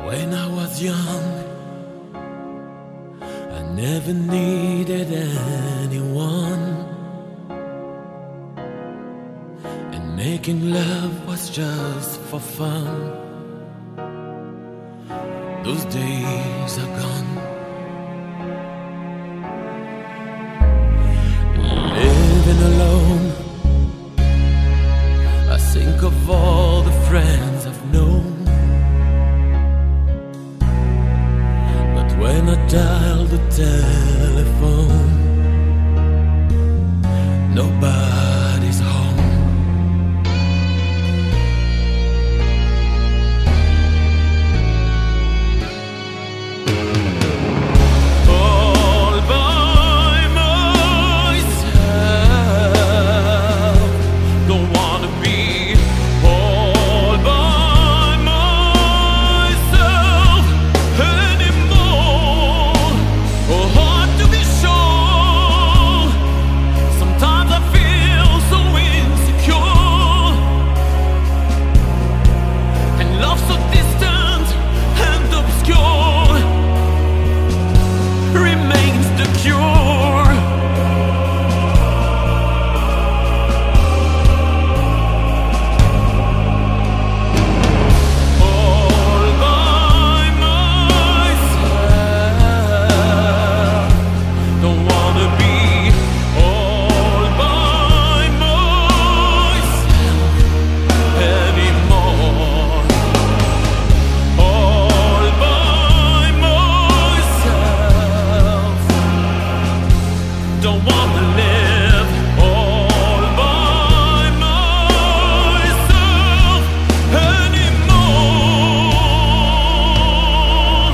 When I was young, I never needed anyone, and making love was just for fun. Those days are gone. Living alone, I think of all the friends I've known. When I dial the telephone, nobody's home. All by myself, don't wanna be all by myself anymore. Oh, hard to be sure. Sometimes I feel so insecure, and love so distant and obscure remains the cure. All by myself, don't wanna be all by myself anymore. All by myself, don't wanna live all by myself anymore.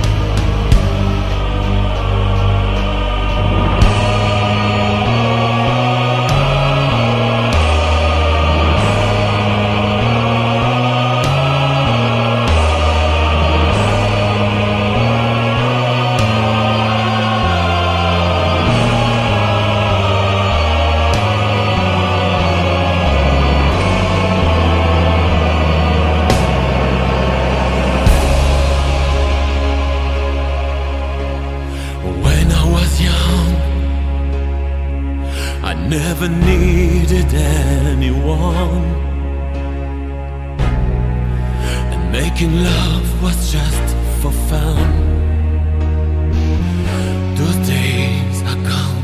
When I was young, I never needed anyone, and making love was just for fun. Those days are gone.